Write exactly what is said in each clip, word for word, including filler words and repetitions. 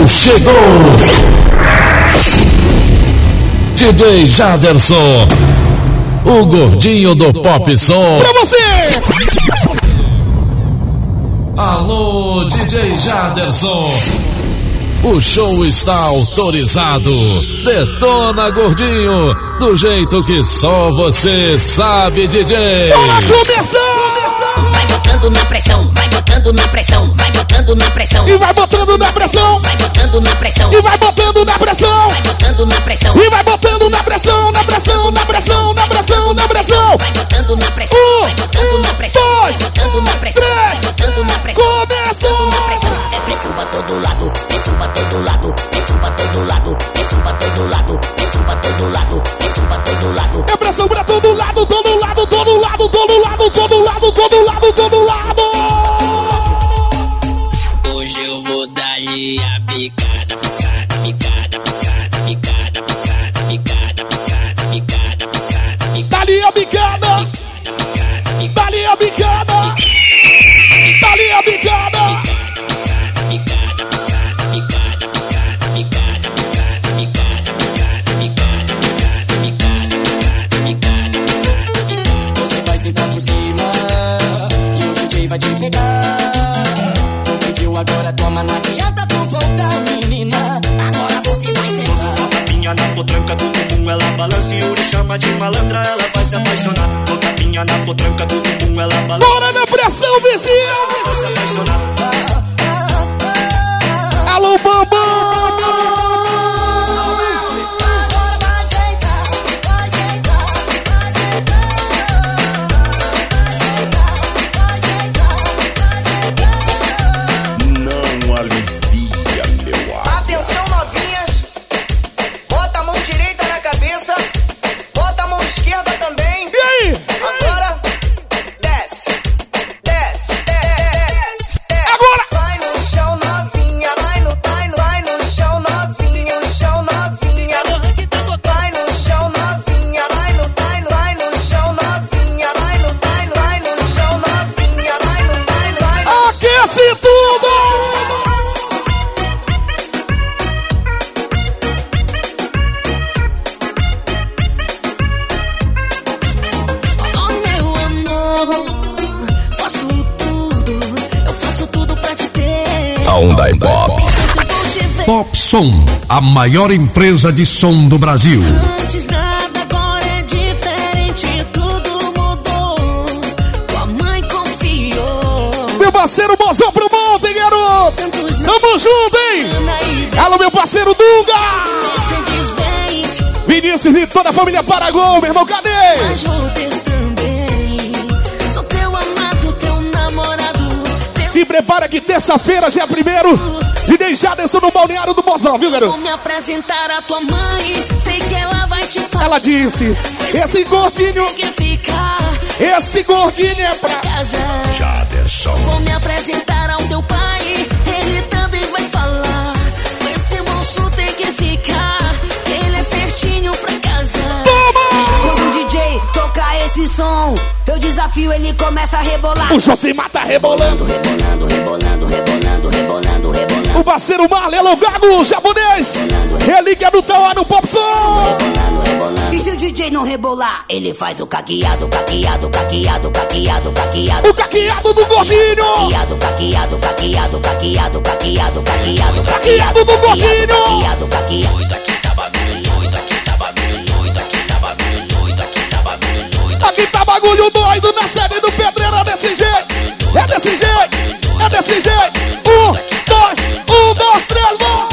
chegou. D J Jaderson, o gordinho do Pop Som. Pra você! Alô, D J Jaderson. O show está autorizado. Detona, gordinho, do jeito que só você sabe, D J. Bora começar! Vai botando na pressão, vai botando na pressão, vai botando na pressão. E vai botando na pressão. Vai botando na pressão. E vai botando na pressão. Vai botando na pressão. E vai botando na pressão, na pressão, na pressão, na pressão, na pressão. Vai botando na pressão. Um, Vai botando na pressão. dois, Vai botando na pressão. Vai três, botando na pressão. começou! Na pressão. É pressão pra todo lado, pressão pra todo lado, pressão pra todo lado, pressão pra todo lado, pressão pra todo lado, pressão pra todo lado. É pressão pra todo lado, todo lado, todo lado, todo lado, todo lado, todo lado, todo lado. Hoje eu vou dar-lhe a picada, picada, picada, picada, picada, picada, picada, picada, picada, picada, picada. Dali a bicada. Dali a bicada. Dali a bicada. Você vai sentar por cima e o D J vai te pegar. Pediu agora, toma, não adianta tu voltar, menina. Agora você vai sentar. Tapinha na potranca do bumbum, ela balança e Yuri chama de malandra, ela vai se apaixonar. Com tapinha na potranca do bumbum, ela balança. Bora na pressão, vizinha. Vai se apaixonar. Alô, Bambam. Agora vai sentar, vai sentar, vai sentar. Vai sentar, vai sentar, vai sentar. Não alivia, meu ar. Atenção, novinhas. Bota a mão direita na cabeça. Bota a mão esquerda também. E aí? Agora, desce, desce, desce, desce. Agora. Vai no chão, novinha. Vai no, vai no, vai no chão, novinha. No chão, novinha. Vai no chão, novinha. Vai no, vai no, vai no chão, novinha. Vai no, vai no, vai no chão, novinha. Vai no, vai no, vai no. Aquece tudo. Oh, meu amor, faço tudo, eu faço tudo pra te ter. Hyundai Pop. Se eu vou te ver Pop Som, a maior empresa de som do Brasil. antes nada, agora é diferente, tudo mudou. Tua mãe confiou. Meu parceiro Mozão pro mundo, hein, garoto? Tantos Tamo junto, hein? naí, Alô, meu parceiro Dunga. sentes bens, Vinícius e toda a família Paragon, meu irmão, cadê? mas vou ter também. Sou teu amado, teu namorado, teu Se prepara que terça-feira, dia primeiro, D J Jaderson no balneário do Mozão, viu, Vou garoto? me apresentar a tua mãe, sei que ela vai te falar. Ela disse, esse gordinho, Tem que ficar esse gordinho é pra... casa. Jaderson. Vou me apresentar ao teu pai, ele também vai falar. Esse moço tem que ficar, ele é certinho pra casa. Quando o D J tocar esse som, eu desafio, ele começa a rebolar. O Josimar tá rebolando. Rebolando, rebolando, rebolando, rebolando, rebolando. O parceiro Marlelo Gago, japonês. Relíquia do Tauá no Pop Som. E se o D J não rebolar? Ele faz o caqueado, caqueado, caqueado, caqueado, caqueado. O caqueado do gordinho. Caqueado, caqueado, caqueado, caqueado, caqueado, caqueado, Caqueado do gordinho. caqueado, caqueado. Aqui tá bagulho doido, aqui tá bagulho doido, aqui tá bagulho doido, aqui tá bagulho doido. Aqui tá bagulho doido na série do Pedreiro. É desse jeito. É desse jeito. É desse jeito. Um, dois, um, dois, três, vamos.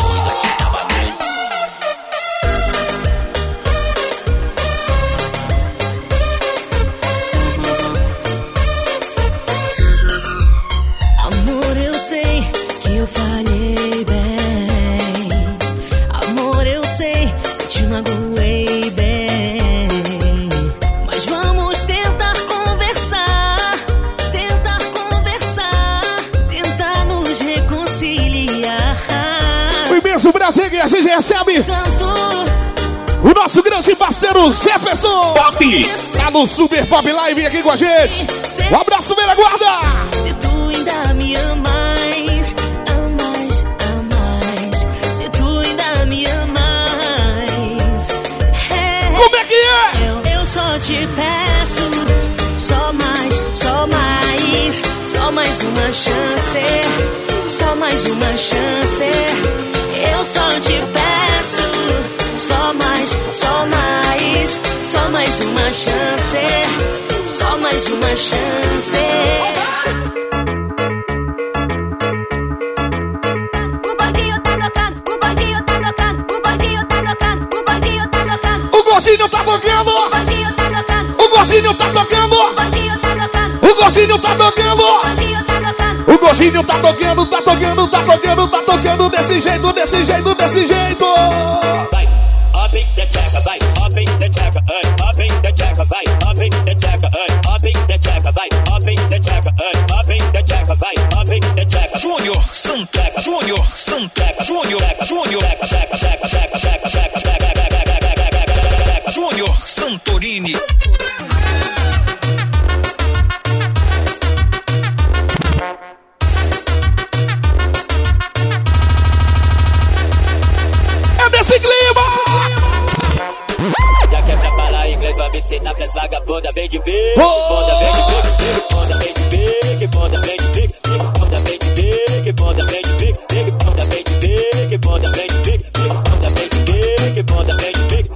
Amor, eu sei que eu falhei bem. Amor, eu sei que te magoei bem. Mas vamos tentar conversar, tentar conversar, tentar nos reconciliar. O imenso Brasil que a gente recebe. Tanto O nosso grande parceiro Jefferson Pop tá no Super Pop Live aqui com a gente. Um abraço, velha guarda. se tu ainda me amas, amas, amas. chance, só mais uma chance. Eu só te peço, só mais, só mais, só mais uma chance, só mais uma chance. O gordinho tá tocando, o gordinho tá tocando, o gordinho tá tocando, o gordinho tá tocando. O gordinho tá tocando. O gordinho tá tocando. O gordinho tá tocando. O gordinho tá tocando. O gordinho tá tocando. O gordinho tá tocando. O gordinho tá tocando, tá tocando, tá tocando, tá tocando desse jeito, desse jeito, desse jeito. Vai, up in the checker, vai, up in the checker, up in the checker, vai, up in the checker, up in the checker, vai, up in the checker, up in the checker, vai, up in the checker. Júnior Santeca, Júnior Santeca, Júnior, Júnior, Júnior Santorini. É desse clima. Já que é pra falar inglês, vou me ensinar pras vagabundas. Vem de bico, bunda vem de bico, bunda vem de bico, bunda vem de bico, bunda vem de bico, bunda vem de bico, bunda vem de bico, bunda vem de bico, bunda vem de bico, bunda vem de bico,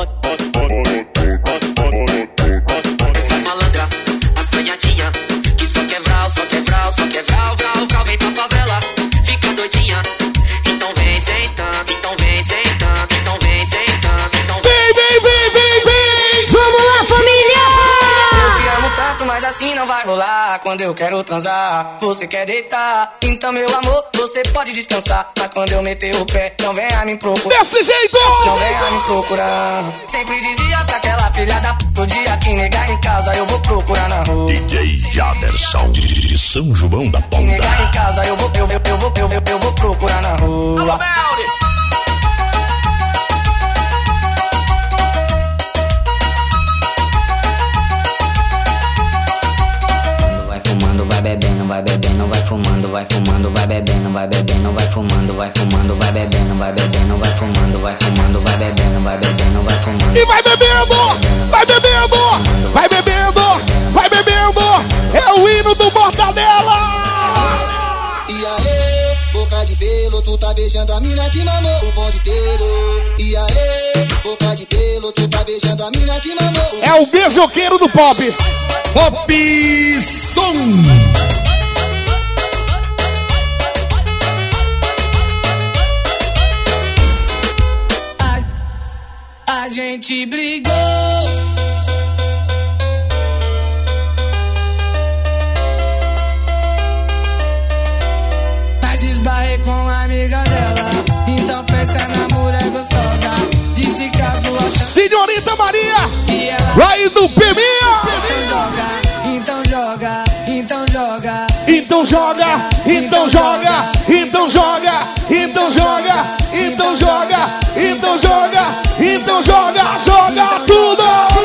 Essas malandras, assanhadinha, que só quer vral, só quer vral, só quer vral, vral, vral, vem pra favela, fica doidinha. Então vem sentando, então vem sentando, então vem sentando, então Vem, vem, vem, vem, vem. Vamos lá, família! Eu te amo tanto, mas assim não vai rolar. Quando eu quero transar, você quer deitar. Então, meu amor, você pode descansar. Mas quando eu meter o pé, não venha me procurar. Desse jeito. Não venha me procurar. Sempre dizia pra aquela filha da p***, o dia que negar em casa, eu vou procurar na rua. D J Jaderson de São João da Que negar em Ponta. casa, eu vou, eu, eu, eu vou, eu, eu, eu vou procurar na rua. Vai fumando, vai bebendo, vai bebendo, vai fumando, vai fumando, vai bebendo, vai bebendo, vai fumando, vai fumando, vai bebendo, vai bebendo, vai fumando, vai fumando, vai bebendo, vai bebendo, vai fumando. E vai bebendo, vai bebendo, vai bebendo, vai bebendo. É o hino do Mortadela. E aê, boca de pelo, tu tá beijando a mina que mamou o bonde inteiro. E aê, boca de pelo, tu tá beijando a mina que mamou o... É o beijoqueiro do pop. Pop Som. A, a gente brigou. Mas esbarrei com a amiga dela. Então pensa na mulher gostosa. Disse que a tua Senhorita Maria, e ela vai do P M A. então joga, então joga, Então joga, então joga, então joga, então joga, então joga, então joga, então joga, joga tudo.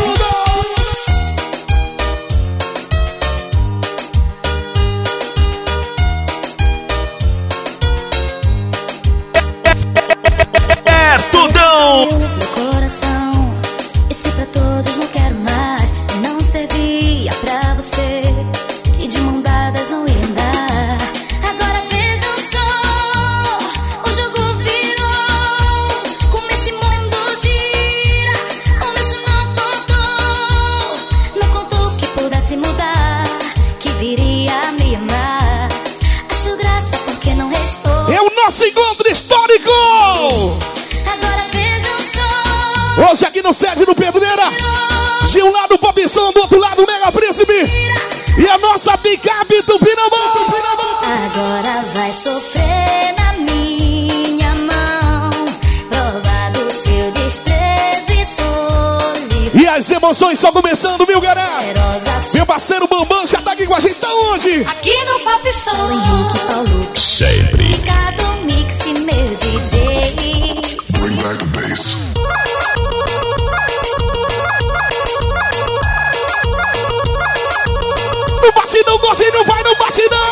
É tudão! Meu coração, e se pra todos não quero mais, não servia pra você, que de mão dadas não ia andar. Agora vejam só, o jogo virou, como esse mundo gira, como isso não contou, não contou que pudesse mudar, que viria a me amar. Acho graça porque não restou. É o nosso encontro histórico. Agora vejam só. Hoje aqui no sede do Pedreira, de um lado o Pop Som, do outro lado o Mega Príncipe e a nossa picape do Pinambão. Agora vai sofrer na minha mão, provar do seu desprezo e solidão. E as emoções só começando, viu, galera? Meu parceiro Bambam já tá aqui com a gente, tá onde? Aqui no Pop Som, Henrique Paulo, Sempre. Ricardo Mix e meu D J. Bring back the bass. No batidão, gordinho, vai no batidão.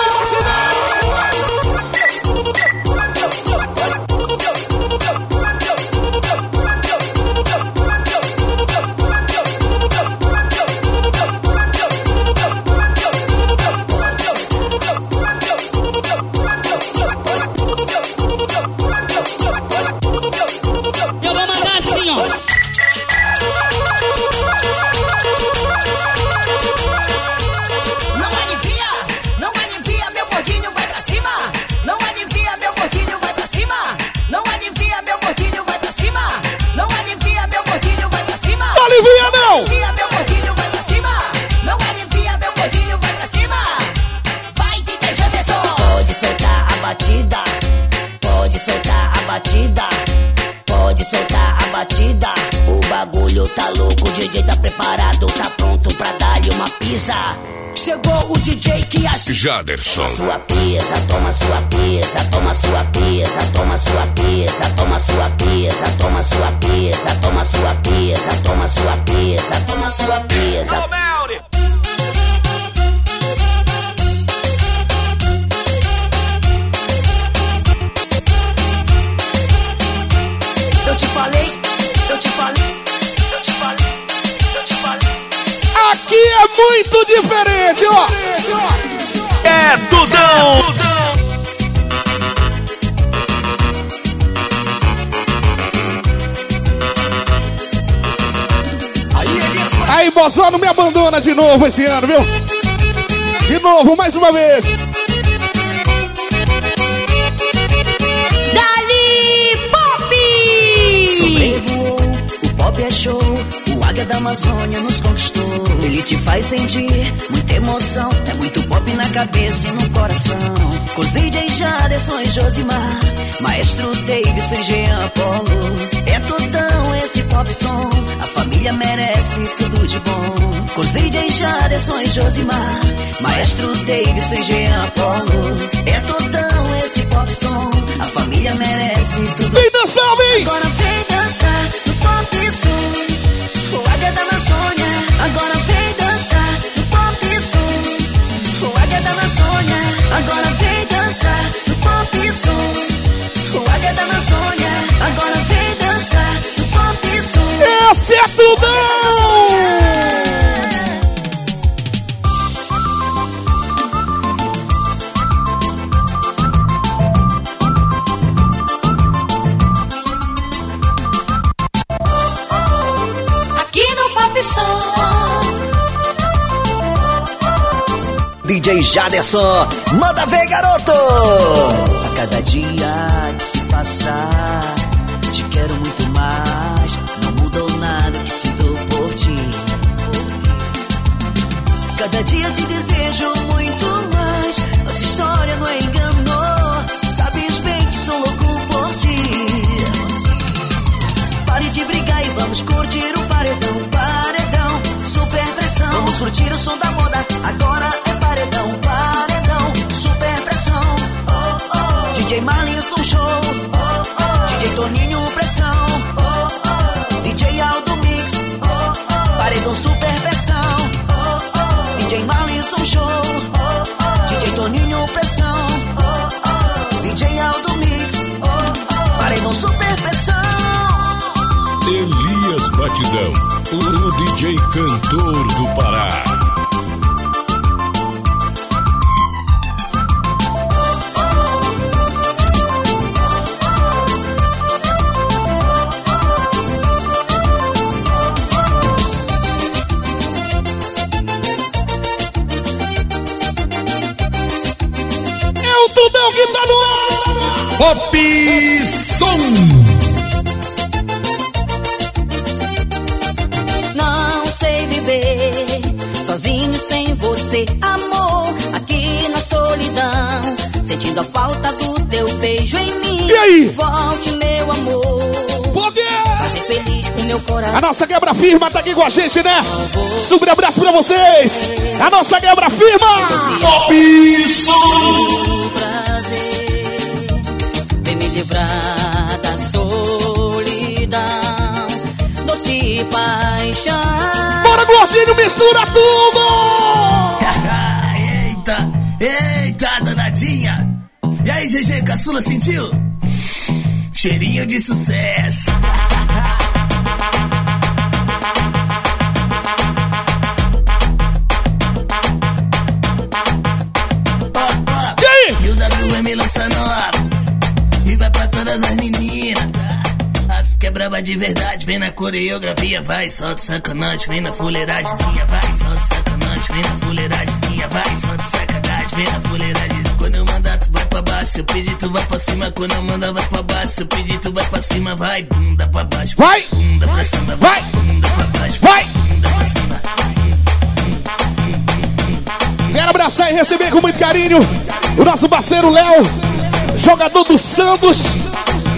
batida. Pode soltar a batida. O bagulho tá louco, o D J tá preparado, tá pronto pra dar-lhe uma pisa. Chegou o D J que acha Jaderson. Sua pisa, toma sua pisa, toma sua pisa, toma sua pisa, toma sua pisa, toma sua pisa, toma sua pisa, toma sua pisa, toma sua pisa. Eu te falei, eu te falei, eu te falei, eu te falei. Aqui é muito diferente, ó. É Tudão. Aí, Bozó, não me abandona de novo esse ano, viu? De novo, mais uma vez. Dali Pop! Sobrevoou, o pop é show. O águia da Amazônia nos conquistou. Ele te faz sentir muita emoção. É muito pop na cabeça e no coração. Com os D J Jaderson e Josimar, Maestro Davidson e Jean Paulo. É todão esse pop som. A família merece tudo de bom. Com os D J Jaderson e Josimar, Maestro Davidson e Jean Paulo. É todão esse pop som. A família merece tudo. Vem dançar, vem! Agora vem dançar no pop som. O águia da Amazônia, agora vem dançar no pop som. O águia da Amazônia, agora vem dançar no pop som. O águia da Amazônia, agora vem dançar no pop som. Esse é Tudão! D J Jaderson, manda ver, garoto! A cada dia que se passar, te quero muito mais. Não mudou nada que sinto por ti. Cada dia te desejo muito mais. Nossa história não enganou. Sabes bem que sou louco por ti. Pare de brigar e vamos curtir o paredão, paredão, super pressão. Vamos curtir o som da moda, agora é paredão, paredão, super pressão. Oh, oh. D J Marlinson show, oh, oh. D J Toninho pressão, oh, oh. D J Aldo mix, oh, oh. Paredão super pressão, oh, oh. D J Marlinson show, oh, oh. D J Toninho pressão, oh, oh. D J Aldo mix, oh, oh. Paredão super pressão. Elias Batidão, o D J cantor do Pará. É o Tudão que tá no ar! Pop Som! Não sei viver sozinho sem você, amor. Aqui na solidão, sentindo a falta do teu beijo em mim. E aí? Volte, meu amor. Poder! Pra ser feliz com meu coração. A nossa quebra firma tá aqui com a gente, né? Super abraço pra vocês! A nossa quebra firma! Pop Som! Prazer, vem me livrar da solidão, doce paixão. Bora, gordinho, mistura tudo! Eita, eita, danadinha. E aí, G G, caçula, sentiu? Cheirinho de sucesso. E aí? E o W M lança nova e vai pra todas as meninas, tá? As que é braba de verdade, vem na coreografia, vai, solta sacanagem, vem na fuleiragemzinha, vai, solta sacanagem, vem na fuleiragemzinha, vai, solta sacanagem, vem na fuleiragem. Quando eu mandar, tu vai pra baixo, se eu pedir, tu vai pra cima. Quando eu mandar, vai pra baixo, se eu pedir, tu vai pra cima, vai, bunda pra baixo, vai, bunda pra cima, vai, bunda pra baixo, vai, bunda pra cima. Quero abraçar e receber com muito carinho o nosso parceiro Léo, jogador do Santos,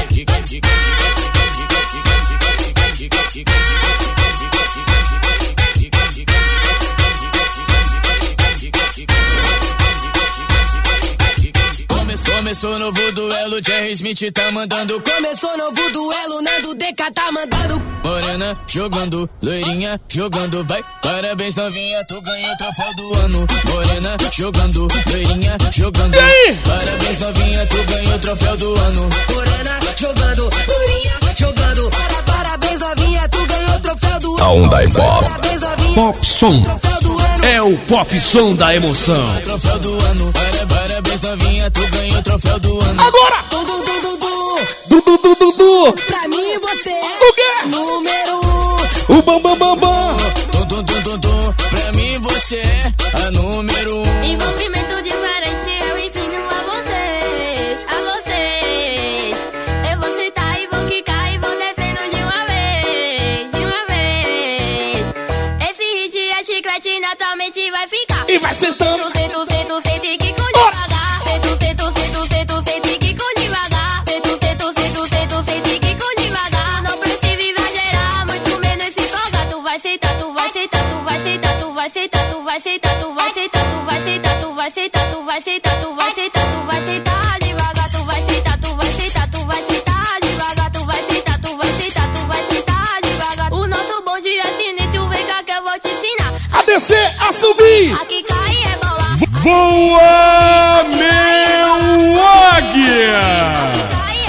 Começou novo duelo, Jerry Smith tá mandando. Começou novo duelo, Nando D K tá mandando. Morena jogando, loirinha jogando, vai. Parabéns novinha, tu ganhou o troféu do ano. Morena jogando, loirinha jogando. Parabéns novinha, tu ganhou o troféu do ano. Morena jogando, loirinha jogando. Para, parabéns novinha, tu ganhou o troféu do ano. A onda é pop. Parabéns novinha, Pop som. troféu do ano. É o pop som da emoção. Troféu do ano, parabéns novinha, tu ganhou o troféu do ano. Agora! Dudu, Dudu, Dudu. Dudu, Dudu, Dudu. Pra mim você é o quê? Número um. O bam, bam, bam, bam. Dudu, Dudu, Dudu. Pra mim você é a número um. Envolvimento diferente, eu ensino a vocês, a vocês. Eu vou sentar e vou quicar e vou descendo de uma vez, de uma vez. Esse hit é chiclete, naturalmente vai ficar. E vai sentando. Sento, sento, sento e quico devagar. Sento, sento, sento, sento, sento e quico devagar. Sento, sento, sento, sento, sento e quico devagar. Não precisa exagerar, muito menos se empolgar. Tu vai sentar, tu vai sentar, tu vai sentar, tu vai sentar, tu vai sentar, tu vai sentar, tu vai sentar, tu vai sentar, tu vai sentar, tu vai sentar, tu vai sentar devagar. Tu vai sentar, tu vai sentar, tu vai sentar devagar. Tu vai sentar, tu vai sentar, tu vai sentar devagar. O nosso bonde é sinistro, vem cá que eu vou te ensinar. A descer, a subir. Aqui cai é bola. Voa, meu águia!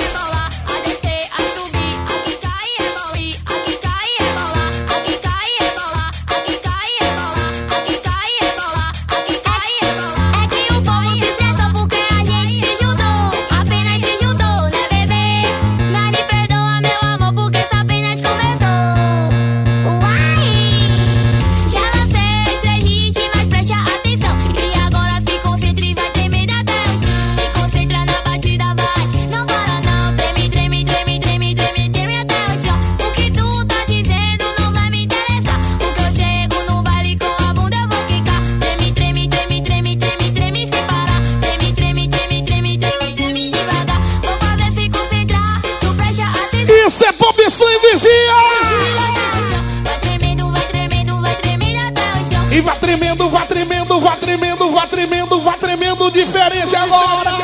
E vai tremendo, vai tremendo, vai tremendo, vai tremendo, vai tremendo diferente agora.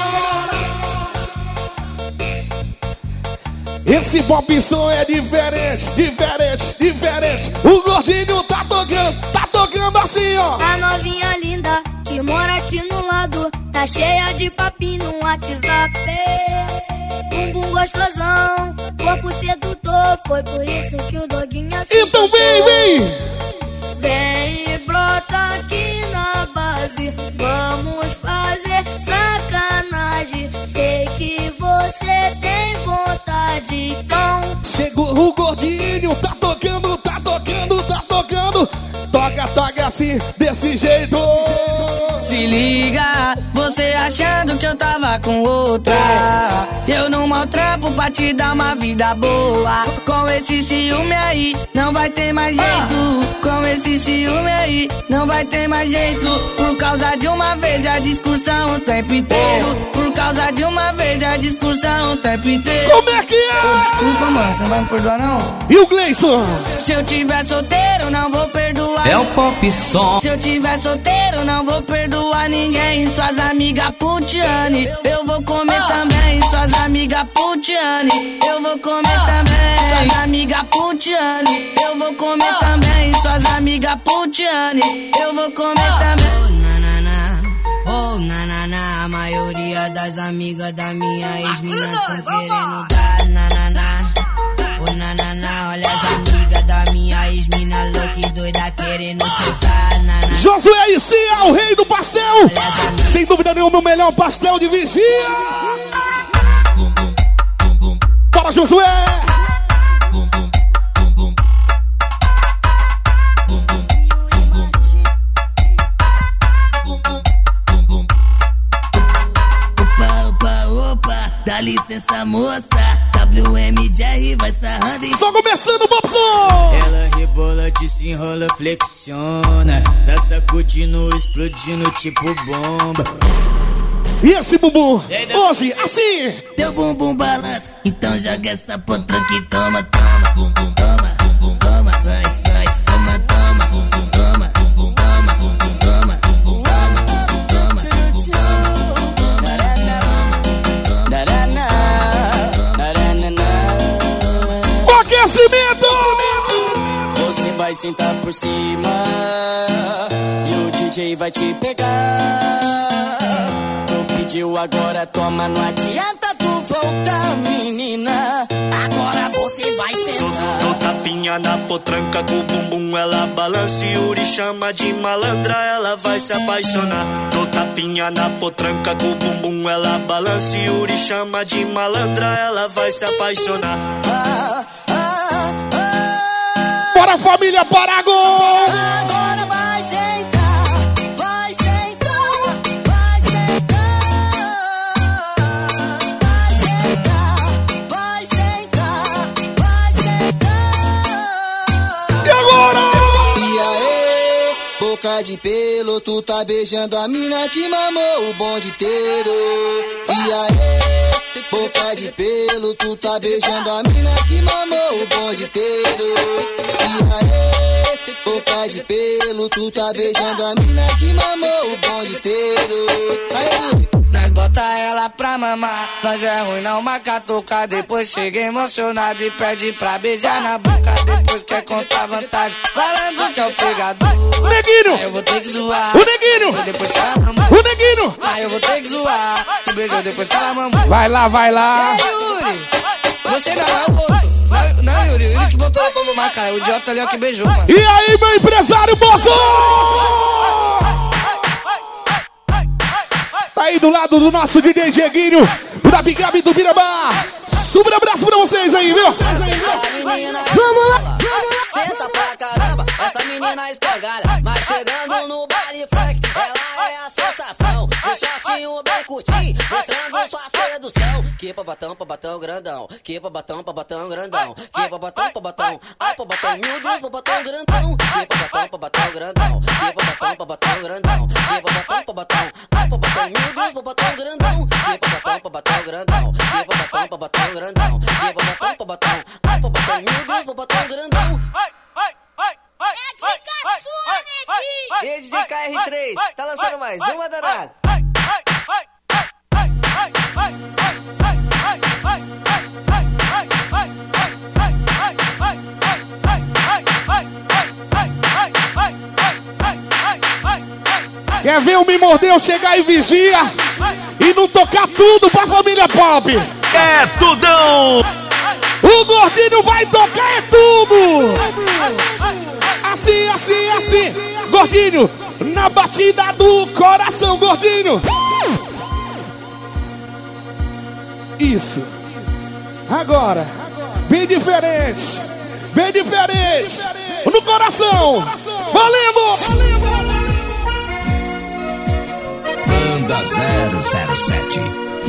Esse pop som é diferente, diferente, diferente. O gordinho tá tocando, tá tocando assim, ó. A novinha linda que mora aqui no lado tá cheia de papinho no WhatsApp. Bumbum gostosão, corpo sedutor, foi por isso que o doguinho assim. Então vem, vem! Vem e brota aqui na base, vamos fazer sacanagem. Sei que você tem vontade, então. Chegou o gordinho, tá tocando, tá tocando, tá tocando. Toca, toca assim, desse jeito. Se liga, você achando que eu tava com outra. Eu não maltrampo pra te dar uma vida boa. Com esse ciúme aí, não vai ter mais jeito. Com esse ciúme aí, não vai ter mais jeito. Por causa de uma vez a discussão o tempo inteiro. Por causa de uma vez a discussão o tempo inteiro. Como é que é? Oh, desculpa, mano, você não vai me perdoar não. E o Gleison? Se eu tiver solteiro, não vou perdoar. É o pop som. Se eu tiver solteiro, não vou perdoar ninguém. Suas amigas putiane, eu vou comer também. Suas amigas putiane, eu vou comer também. Suas amigas putiane, eu vou comer também. Suas amigas putiane, eu vou comer também. Oh, nanana, oh, nanana. A maioria das amigas da minha ex-mina tão querendo dar nanana. Oh, nanana, olha as amigas da minha ex-mina louca e doida querendo soltar nanana. Josué aí sim é o rei do pastel. Sem dúvida nenhuma, o melhor pastel de vigia. Fala, Josué. Opa, opa, opa, dá licença, moça. W M J R vai sarrando e... Só começando o Bobson. Ela rebola, desenrola, flexiona. Tá sacudindo, explodindo tipo bomba. E esse bumbum, hoje, assim. Teu bumbum balança, então joga essa potranca e toma, toma. Bumbum, toma, bumbum, toma, vai, vai. Toma, toma, bumbum, toma, bumbum, toma, bumbum, toma, bumbum, toma, bumbum, toma, bumbum, toma. Aquecimento! Você vai sentar por cima e o D J vai te pegar. Pediu agora, toma, não adianta tu voltar, menina. Agora você você vai sentar. Dou tapinha na potranca com o bumbum, ela balança e Yuri chama de malandra, ela vai se apaixonar. Dou tapinha na potranca com o bumbum, ela balança e Yuri chama de malandra, ela vai se apaixonar. Ah, ah, ah. Bora, família, para gol! Agora vai sentar, vai sentar, vai sentar, vai sentar, vai sentar, vai sentar. E agora? E aí, boca de pelo, tu tá beijando a mina que mamou o bonde inteiro. E aí, boca de pelo, tu tá beijando a mina que mamou o bonde inteiro. E aí, boca de pelo, tu tá beijando a mina que mamou o bonde inteiro. Aí, nós bota ela pra mamar, nós é ruim não marca tocar. Depois chega emocionado e pede pra beijar na boca. Depois quer contar vantagem, falando que é o pegador. O Neguinho! Aí eu vou ter que zoar. O Neguinho! Depois que ela mamou. O Neguinho! Aí eu vou ter que zoar. Tu beijou depois que ela mamou. Vai lá, vai lá. E aí, Yuri? Você não é o outro. Não, não, Yuri, o Yuri que botou ela pra mamar, cara. O idiota ali é o que beijou, mano. E aí, meu empresário, moço! Tá aí do lado do nosso D J Dieguinho, da Big Gabi do Birabá. Super abraço pra vocês aí, viu? Vamos lá! Senta pra caramba, essa menina escangalha. Mas chegando no baile funk, ela é a sensação. O shortinho bem curtinho, mostrando sua sedução. Que babatão, babatão grandão. Que babatão, babatão grandão. Que babatão, babatão. Ai, babatão, meu Deus, babatão grandão. Que babatão, babatão grandão. Que babatão, babatão grandão. Que babatão, babatão. Ai, babatão, meu Deus, babatão grandão. Que babatão, babatão grandão. Que babatão, babatão grandão. Que babatão, babatão. Ai, babatão, meu Deus, babatão grandão. Rede de K R três, tá lançando mais uma danada. Quer ver o Me Mordeu chegar e vigia e não tocar tudo pra família pop? É tudão! O Gordinho vai tocar é tudo! Assim, assim, assim! Gordinho, na batida do coração, Gordinho! Isso! Agora, bem diferente! Bem diferente! No coração! Valendo! Banda zero zero sete.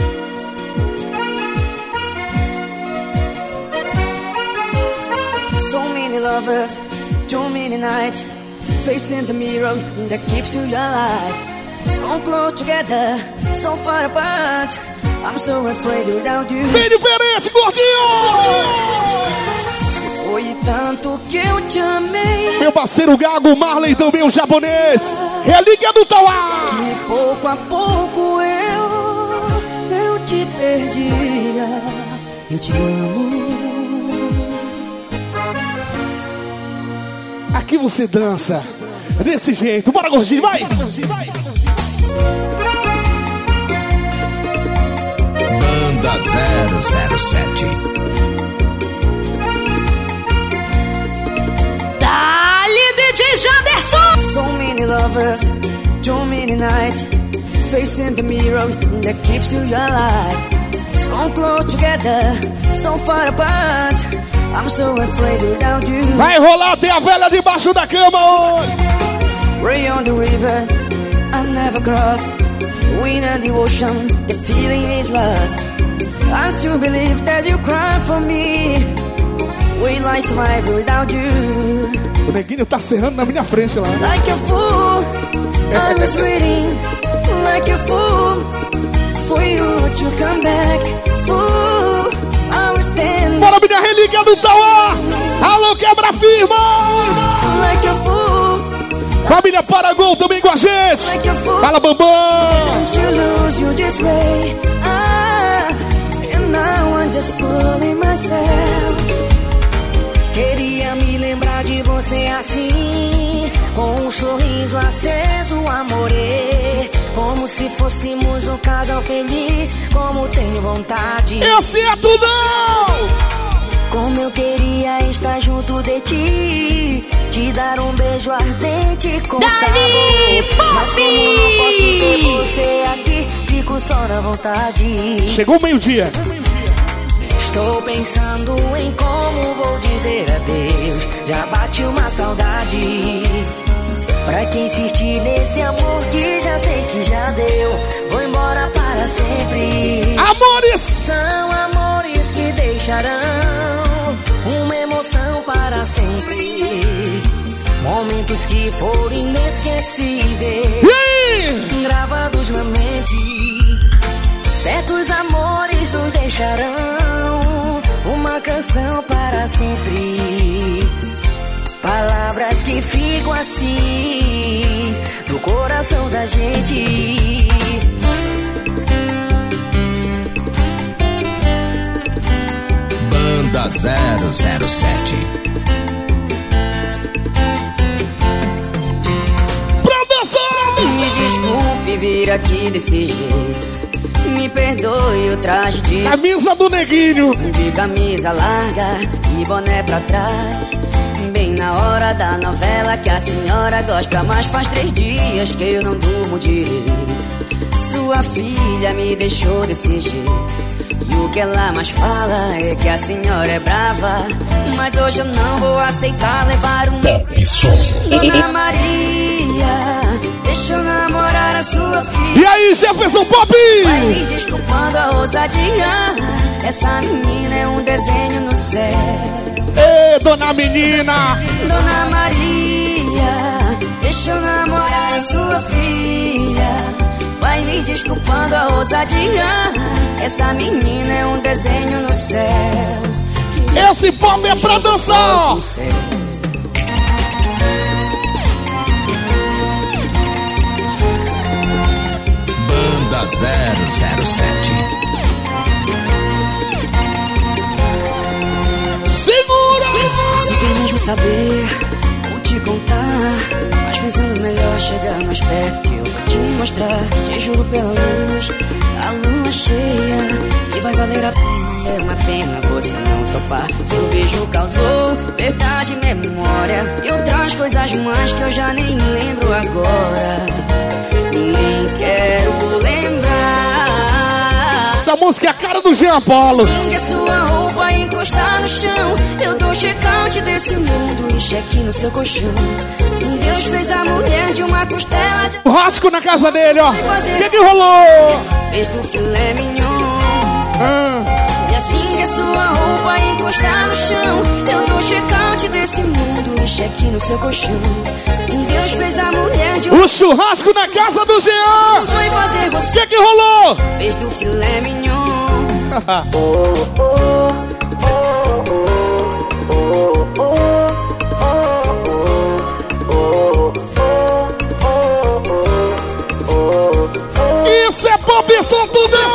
So many lovers, too many nights, facing the mirror that keeps you alive. So close together, so far apart. I'm so afraid without you. Bem diferente, Gordinho! Foi tanto que eu te amei. Meu parceiro Gago, Marley também, o japonês. Relíquia do Tauá. E pouco a pouco eu, eu te perdia. Eu te amo. Aqui você dança desse jeito. Bora, Gordinho, vai! Banda zero zero sete. Dali D J Janderson. So many lovers, too many nights, facing the mirror that keeps you alive. So close together, so far apart. I'm so afraid without you. Vai rolar, tem a vela debaixo da cama hoje. Way on the river, I never cross. Wind and the ocean, the feeling is lost. I still believe that you cry for me. Will I survive without you? O Neguinho tá serrando na minha frente lá. Like a fool, I was waiting. Like a fool, for you to come back. Fool, I was standing. Bora, minha relíquia do Tauá! Alô, quebra firma! Like a fool. Família Paragol também com a gente! Like a fool. Fala, Bambam! Don't you lose you this way? Ah, and now I'm just fooling myself. Queria me lembrar de você assim, com um sorriso aceso, amore. Como se fôssemos um casal feliz, como tenho vontade. Esse é tudão! Como eu queria estar junto de ti, te dar um beijo ardente com Dali, sabor. Mas como não posso ter você aqui, fico só na vontade. Chegou o meio-dia. Estou pensando em como vou dizer adeus. Já bate uma saudade. Pra quem insistir nesse amor que já sei que já deu, vou embora para sempre. Amores! São amores que deixarão uma emoção para sempre. Momentos que foram inesquecíveis, gravados na mente. Certos amores nos deixarão uma canção para sempre. Palavras que ficam assim no coração da gente. Banda zero zero sete. Produção! Me desculpe vir aqui desse jeito. Me perdoe o traje de camisa do neguinho, de camisa larga e boné pra trás. Bem na hora da novela que a senhora gosta, mas faz três dias que eu não durmo direito. Sua filha me deixou desse jeito, e o que ela mais fala é que a senhora é brava. Mas hoje eu não vou aceitar levar um Pop Som. Dona Maria, deixa eu namorar a sua filha. E aí, Jefferson Pop? Vai me desculpando a ousadia, essa menina é um desenho no céu. Ê, dona menina! Dona Maria, deixa eu namorar a sua filha. Vai me desculpando a ousadia, essa menina é um desenho no céu. Esse pop é pra dançar! Banda zero zero sete. Se quer mesmo saber, vou te contar. Mas pensando melhor, chegar mais perto que eu vou te mostrar. Te juro pela luz, a lua cheia, que vai valer a pena. É uma pena você não topar. Seu beijo causou perda de memória e outras coisas mais que eu já nem lembro agora. Nem quero lembrar. Essa música é a cara do Jean Paulo. Assim que a sua roupa encostar no chão, eu dou check-out desse mundo e check no seu colchão. Deus fez a mulher de uma costela de... O rasco na casa dele, ó. O que que rolou? Fez do filé mignon. Ah. E assim que a sua roupa encostar no chão, eu dou check-out desse mundo e check no seu colchão. Deus fez a mulher de... O churrasco na casa do Jean. Foi fazer você... O que que rolou? Fez do filé mignon. Isso é pop, som tudo é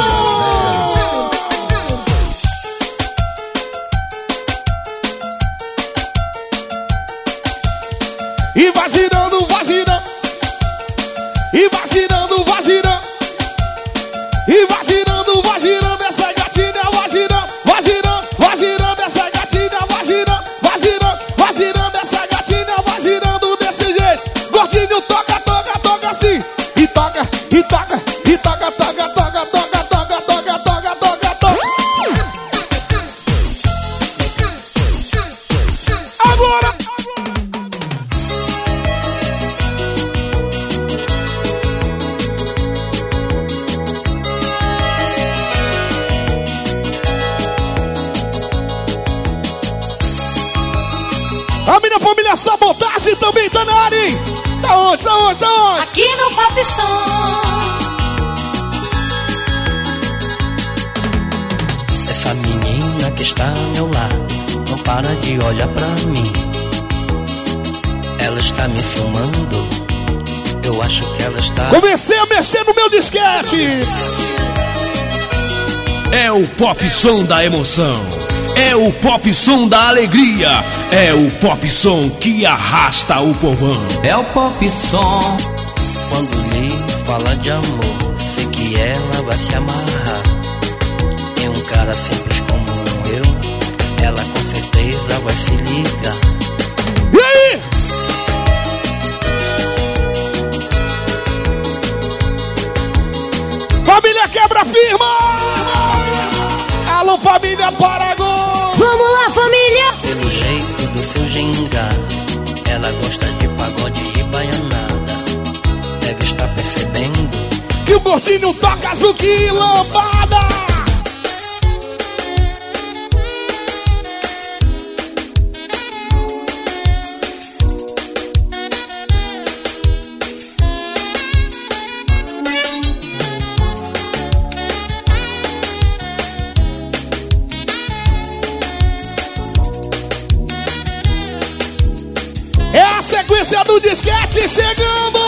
E vai girando, vai girando. E vai girando, vai girando. E vai girando, vai girando. Essa gatinha vai girando, vai girando, vai girando. Essa gatinha vai girando, vai girando, vai girando. Essa gatinha vai girando desse jeito. Gordinho toca, toca, toca assim. E toca, e toca, e toca, toca, toca, toca, toca, toca, toca, toca, toca. Agora! A minha família Sabotagem também tá na área, hein? Tá onde, tá onde, tá onde? Aqui no Pop Som. Essa menina que está ao meu lado não para de olhar pra mim. Ela está me filmando, eu acho que ela está... Comecei a mexer no meu disquete. É o pop som da emoção. É o pop som da alegria. É o pop som que arrasta o povão. É o pop som. Quando lhe fala de amor, sei que ela vai se amarrar. É um cara simples como eu, vai se ligar. E aí? Família Quebra Firma! Alô, família Paragon! Vamos lá, família! Pelo jeito do seu gingado, ela gosta de pagode e baianada. Deve estar percebendo que o gordinho toca Zuki e lambada! É a sequência do disquete chegando!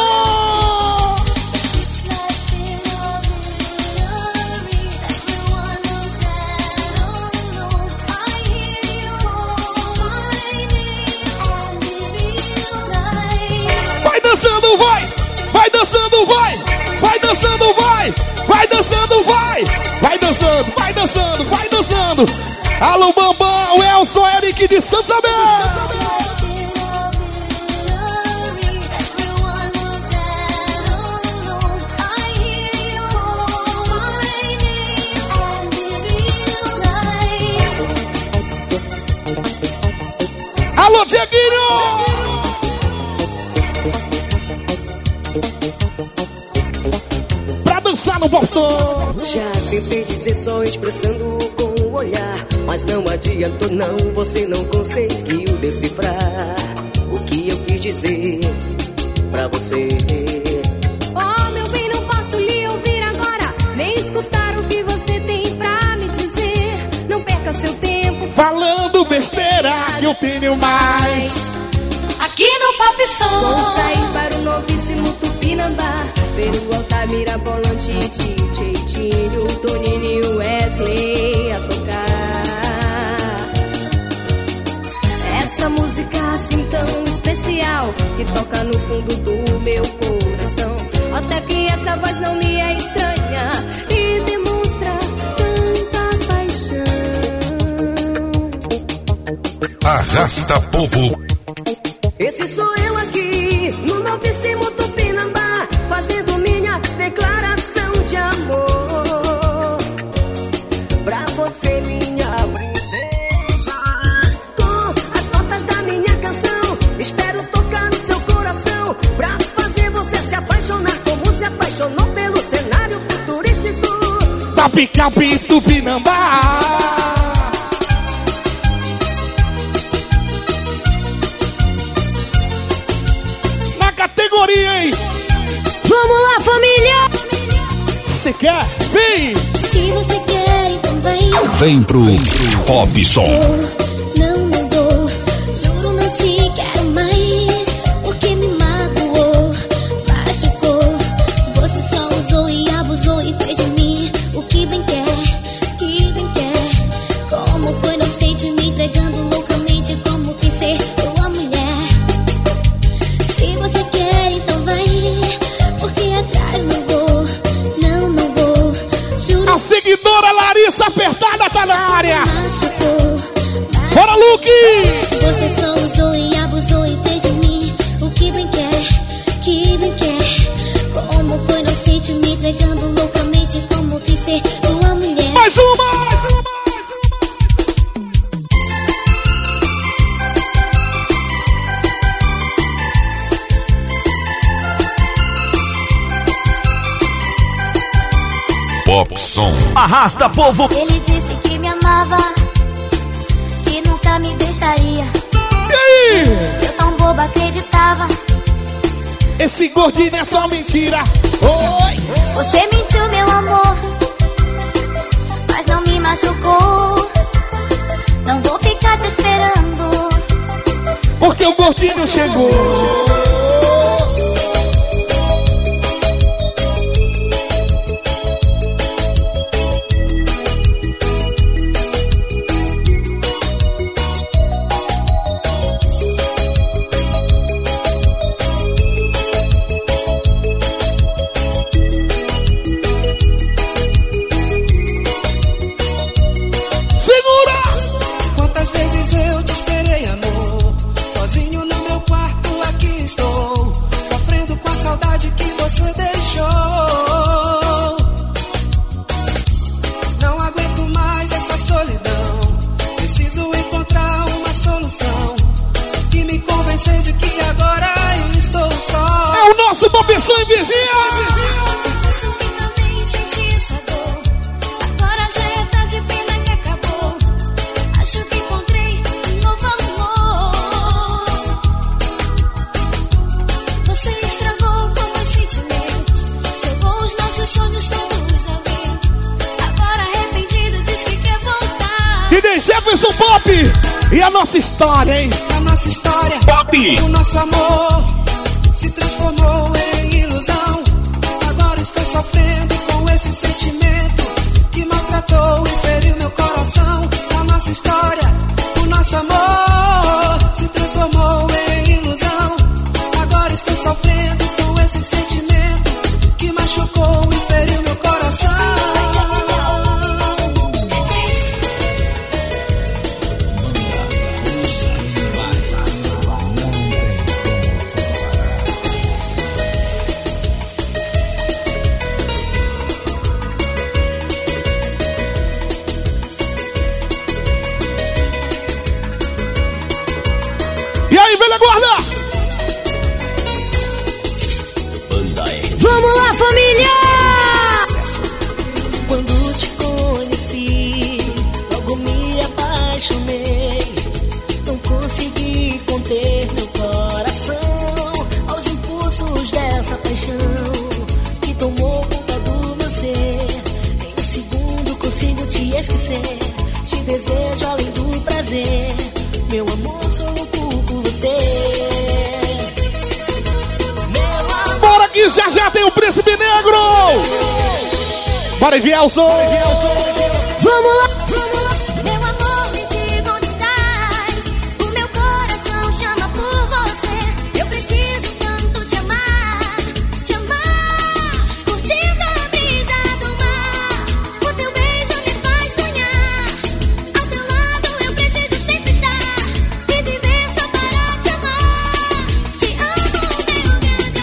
Vai dançando, vai! Vai dançando, vai! Vai dançando, vai! Vai dançando, vai! Vai dançando, vai dançando, vai dançando! Alô, Bambam, Elson, Eric de Santos Abel! Alô, Dieguinho! Pra dançar no bolsão! Já tentei dizer só expressando com o olhar, mas não adiantou não, você não conseguiu decifrar o que eu quis dizer pra você. Oh, meu bem, não posso lhe ouvir agora, nem escutar o que você tem pra me dizer. Não perca seu tempo falando besteira, que eu tenho mais. Aqui no Pop Som. Vamos sair para o novíssimo Tupinambá, ver o Altamira, Bolante, D J Tinho, Toninho e Wesley a tocar. Essa música assim tão especial, que toca no fundo do meu coração. Até que essa voz não me é estranha e demonstra tanta paixão. Arrasta povo. Esse sou eu aqui, no novíssimo Tupinambá, fazendo minha declaração de amor pra você, minha princesa. Com as notas da minha canção, espero tocar no seu coração, pra fazer você se apaixonar como se apaixonou pelo cenário futurístico da Picape Tupinambá. Categoria, hein? Vamos lá, família! Você quer? Vem! Se você quer, então vem. Vem pro Pop Som. Não, não vou. Juro, não te quero mais. Porque me magoou, machucou. Você só usou e abusou e fez de mim o que bem quer, que bem quer. Como foi, não sei, te me entregando loucamente. Como quis ser tua mulher. Se você quer, então vai, porque atrás não vou, não, não vou. Juro. A seguidora Larissa Apertada tá na área. Machucou, bora, Luke! Você só usou e abusou e fez de mim o que bem quer, que bem quer. Como foi, não sei, te me entregando loucamente. Como quis ser tua mulher. Mais uma, mais uma! Pop Som. Arrasta, povo! Ele disse que me amava, que nunca me deixaria. E aí? Eu tão boba acreditava. Esse gordinho é só mentira. Oi! Você mentiu, meu amor, mas não me machucou. Não vou ficar te esperando, porque o gordinho chegou. Quantas vezes eu te esperei E a nossa história, hein? A nossa história. Pop. O nosso amor se transformou em ilusão. Agora estou sofrendo com esse sentimento que maltratou e feriu meu coração. A nossa história, o nosso amor se transformou em ilusão. Agora estou sofrendo com esse sentimento que machucou e feriu meu coração. E aí, velha guarda! Vamos lá, família! Quando te conheci, logo me apaixonei. Não consegui conter meu coração aos impulsos dessa paixão que tomou conta do meu ser. Em um segundo consigo te esquecer. Te desejo além do prazer. Meu amor, sou louco por você. Bora que já já tem o Príncipe Negro! Bora, Gelson! Vamos lá! Meu amor, me diga onde estás. O meu coração chama por você. Eu preciso tanto te amar, te amar. Curtindo a brisa do mar. O teu beijo me faz sonhar. Ao teu lado eu preciso sempre estar. E viver só para te amar. Te amo, meu grande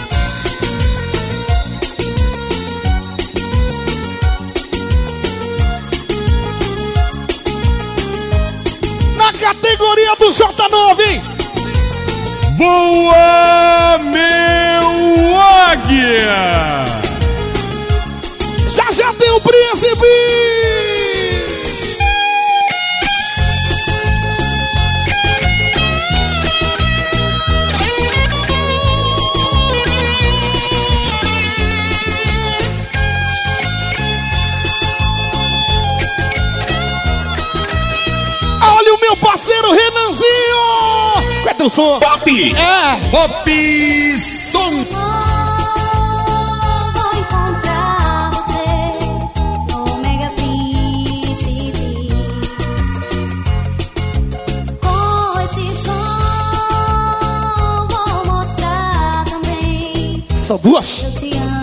Na categoria do J nove, hein? Voa, meu águia! Já já tem o Príncipe! Olha o meu parceiro Renanzinho! Cadê o som? Pop! É! Pop Som! Vou encontrar você no Mega Príncipe. Com esse som vou mostrar também. São duas? Eu te amo.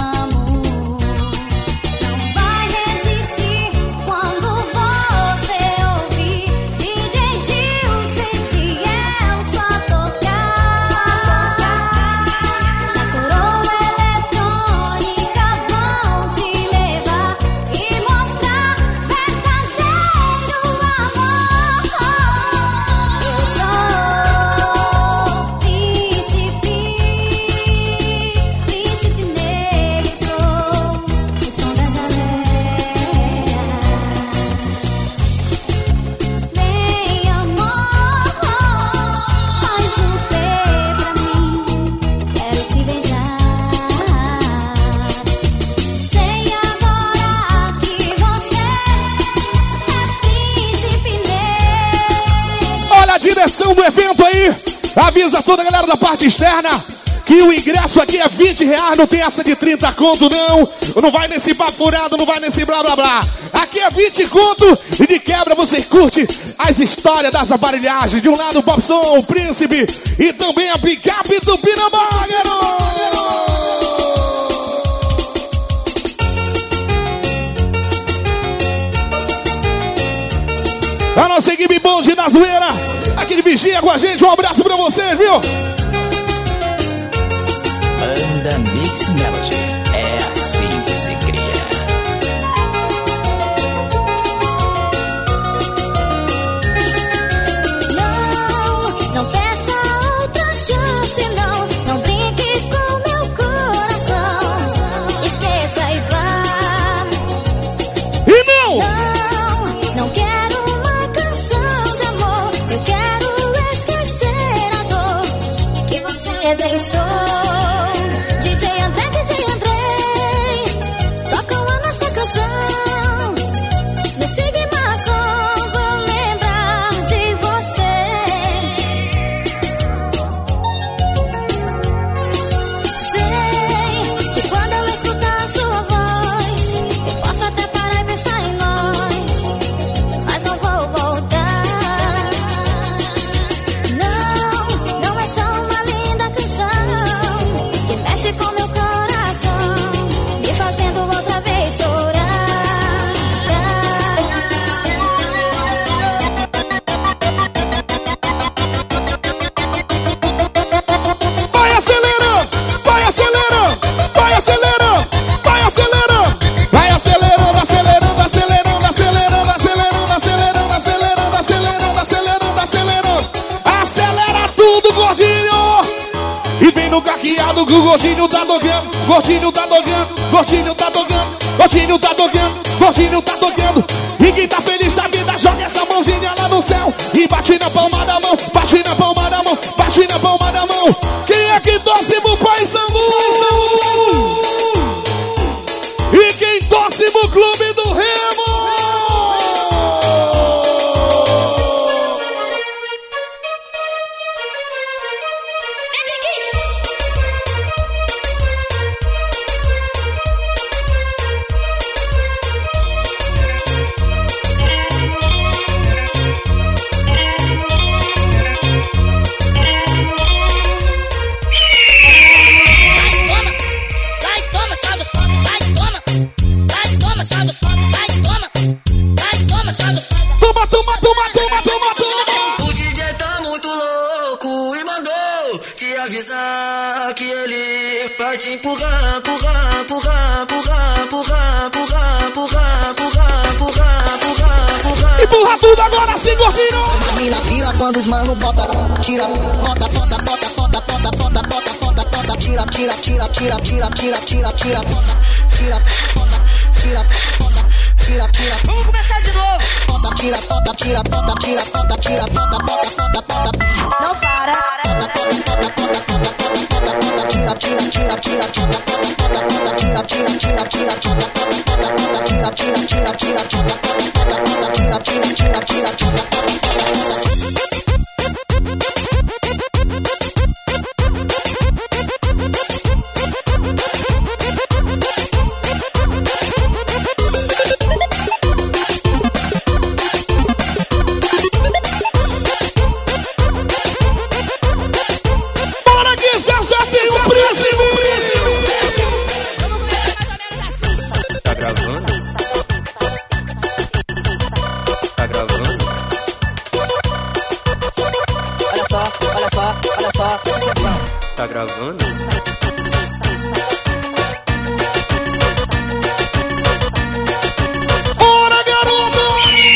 Não vai resistir quando você ouvir D J Dilson, Tiel, só tocar. Na coroa eletrônica vão te levar e mostrar verdadeiro amor. Eu sou príncipe, príncipe negro, sou o som da galera. Vem, amor, faz o P pra mim, quero te beijar. Sei agora que você é príncipe negro. Olha a direção do evento aí. Avisa toda a galera da parte externa que o ingresso aqui é vinte reais. Não tem essa de trinta conto, não. Não vai nesse papo furado, não vai nesse blá blá blá. Aqui é vinte conto e de quebra você curte as histórias das aparelhagens. De um lado o Popson, o Príncipe e também a picape do Pinambá, garoto! A nossa equipe bonde da zoeira, aqui de Vigia com a gente, um abraço pra vocês, viu? Banda Mix Melody, é assim que se cria. Não, não peça outra chance, não. Não brinque com meu coração. Esqueça e vá. E não! Não, não quero uma canção de amor. Eu quero esquecer a dor que você deixou. D J André, D J André, tocam a nossa canção. No Sigma Som vou lembrar de você. no caqueado que o gordinho tá tocando. Gordinho tá tocando, gordinho tá tocando. Gordinho tá tocando, gordinho tá tocando. E quem tá feliz da vida, joga essa mãozinha lá no céu. E bate na palma da mão, bate na palma da mão, bate na palma da mão. Quem é que torce pro Paysandu? E quem torce pro Clube do Remo? Que ele vai te empurrar, empurrar, empurrar, empurrar, empurrar, empurrar, empurrar, empurrar, empurrar, empurrar, empurrar. Empurra tudo agora, sim, gordinho! Mina vira quando os mano bota, tira, bota, bota, bota, bota, bota, bota, bota, bota, bota, tira, tira, tira, tira, tira, tira, tira, tira, bota, tira, bota, tira, bota, tira, tira. Vamos começar de novo. Bota, tira, bota, tira, bota, tira, bota, tira, bota, bota, bota, bota. Não para. Bota, bota, bota, bota, bota, bota, bota, tira, tira, tira, tira, tira, bota, bota, tira, tira, tira, tira, tira, bota, bota, tira, tira, tira, tira, tira, bota, bota, tira, tira, tira, tira, tira. Tá gravando? Bora, garoto!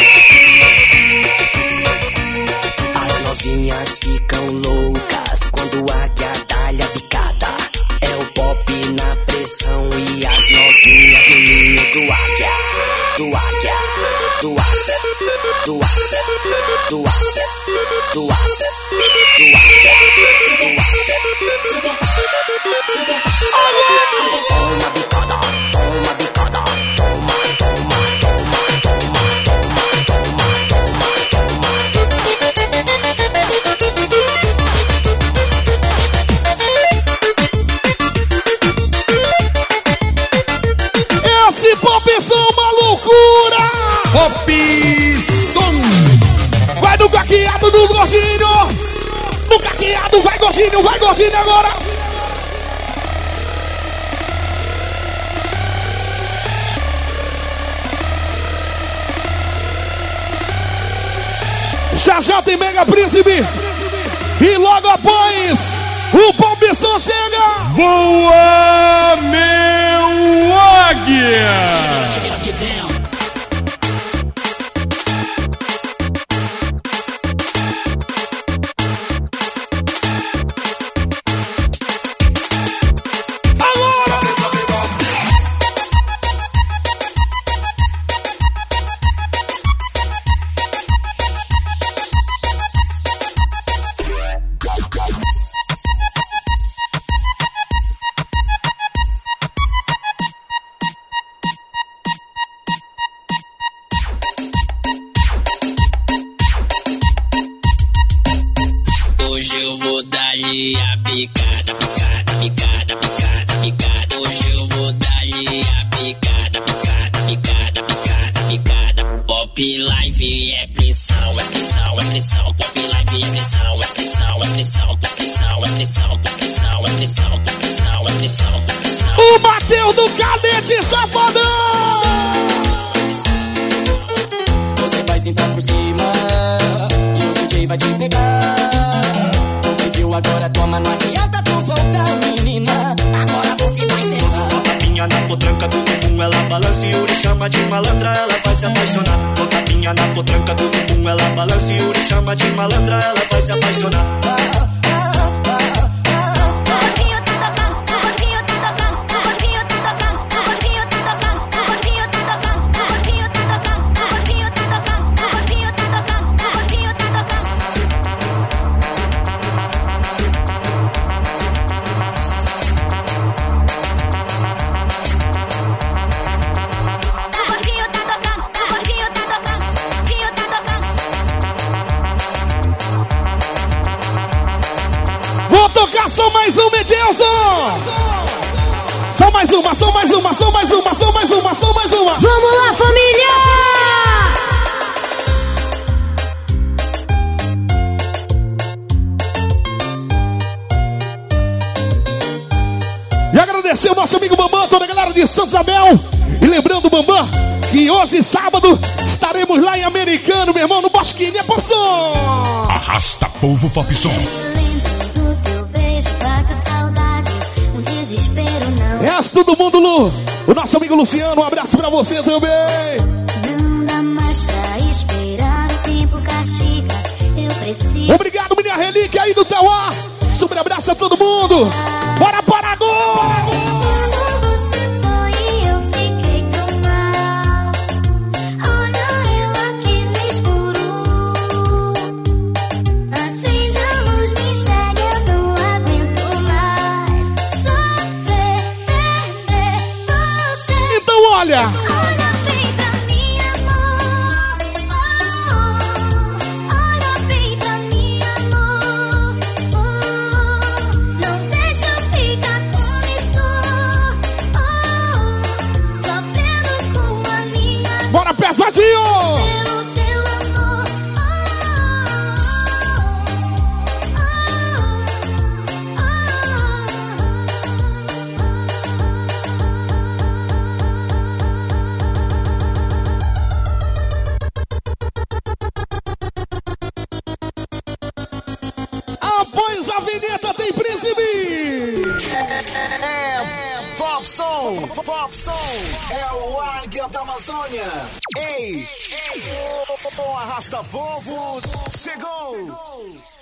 As novinhas ficam loucas quando a águia dá-lhe a picada. É o pop na pressão e as novinhas no ninho do águia. Do águia, do águia, do águia, do águia, do águia, do águia. Toma bicada, toma bicada, toma, toma, toma, toma, toma, toma, toma, toma. Esse pop som é uma loucura! Pop som! Vai no caqueado do gordinho! No caqueado, vai gordinho, vai gordinho agora! Já já tem Mega Príncipe! E logo após, o pop som chega! Boa, meu águia! O Mateus do Cadete Safadão! Você vai sentar por cima, que o D J vai te pegar. Tu pediu, agora toma, não adianta tu voltar, menina. Agora você vai sentar. Com a tapinha na potranca do bumbum, ela balança e Yuri chama de malandra, ela vai se apaixonar. Com a tapinha na potranca do bumbum, ela balança e Yuri chama de malandra, ela vai se apaixonar. Novinho Nelson! Só mais uma, só mais uma, só mais uma, só mais uma, só mais uma. Vamos lá, família! E agradecer o nosso amigo Bambam, toda a galera de Santa Isabel. E lembrando, Bambam, que hoje, sábado, estaremos lá em Americano, meu irmão, no Bosquinho. É Popson! Arrasta povo Popson. Do teu beijo bate a saudade, um desespero não. Resto do mundo, Lu. O nosso amigo Luciano, um abraço pra você também. Não dá mais pra esperar, o tempo castiga, eu preciso. Obrigado, minha relíquia aí do Tauá. Super abraço a todo mundo. Bora, bora, agora! Quando você foi, eu fiquei tão mal. Olha eu aqui no escuro. Acende a luz, me enxerga, eu não aguento mais sofrer, perder você. Então olha! Olha bem pra mim, amor. Oh, olha bem pra mim, amor. Oh, não deixa eu ficar como estou. Oh, sofrendo com a minha. Bora, pesadinho! Pelo teu amor. Após a vinheta tem príncipe! É Popson, Popson, é o Águia da Amazônia. Ei, ei, o arrasta povo chegou.